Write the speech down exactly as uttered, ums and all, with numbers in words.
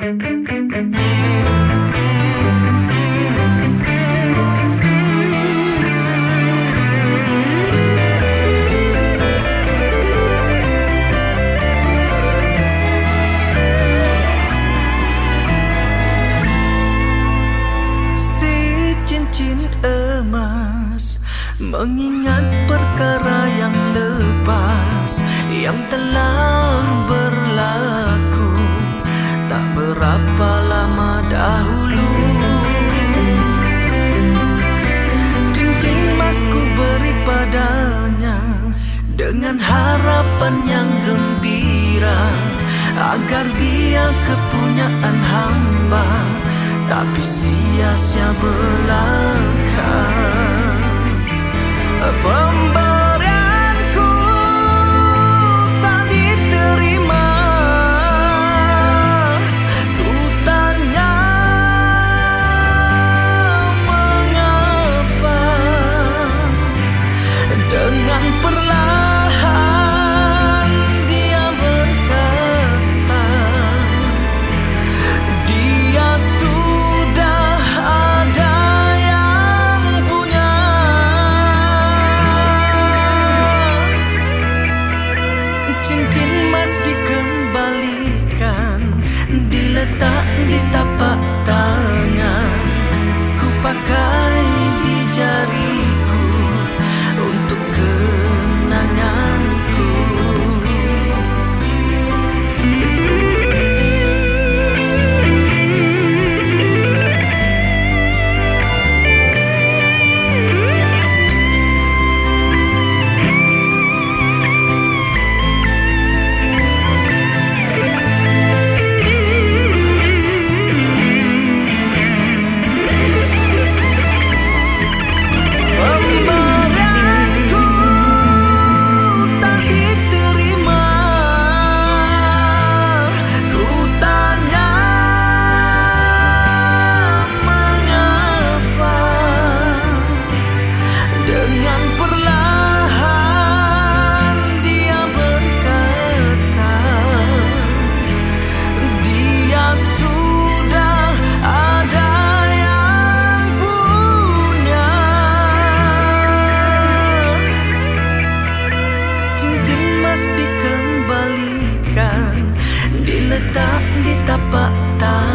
Mengingat perkara yang lepas, yang telah berlaku tak berapa lama dahulu. Cincin emas ku beri padanya dengan harapan yang gembira, agar dia kepunyaan hamba, tapi sia-sia belaka. Pemberianku tak diterima. Ku tanya mengapa. Dengan perlahan dia berkata, dia sudah ada yang punya. Cincin emas dikembalikan, diletak di tapak tangan. Ku pakai di jariku untuk kenanganku. Diletak di tapak tangan.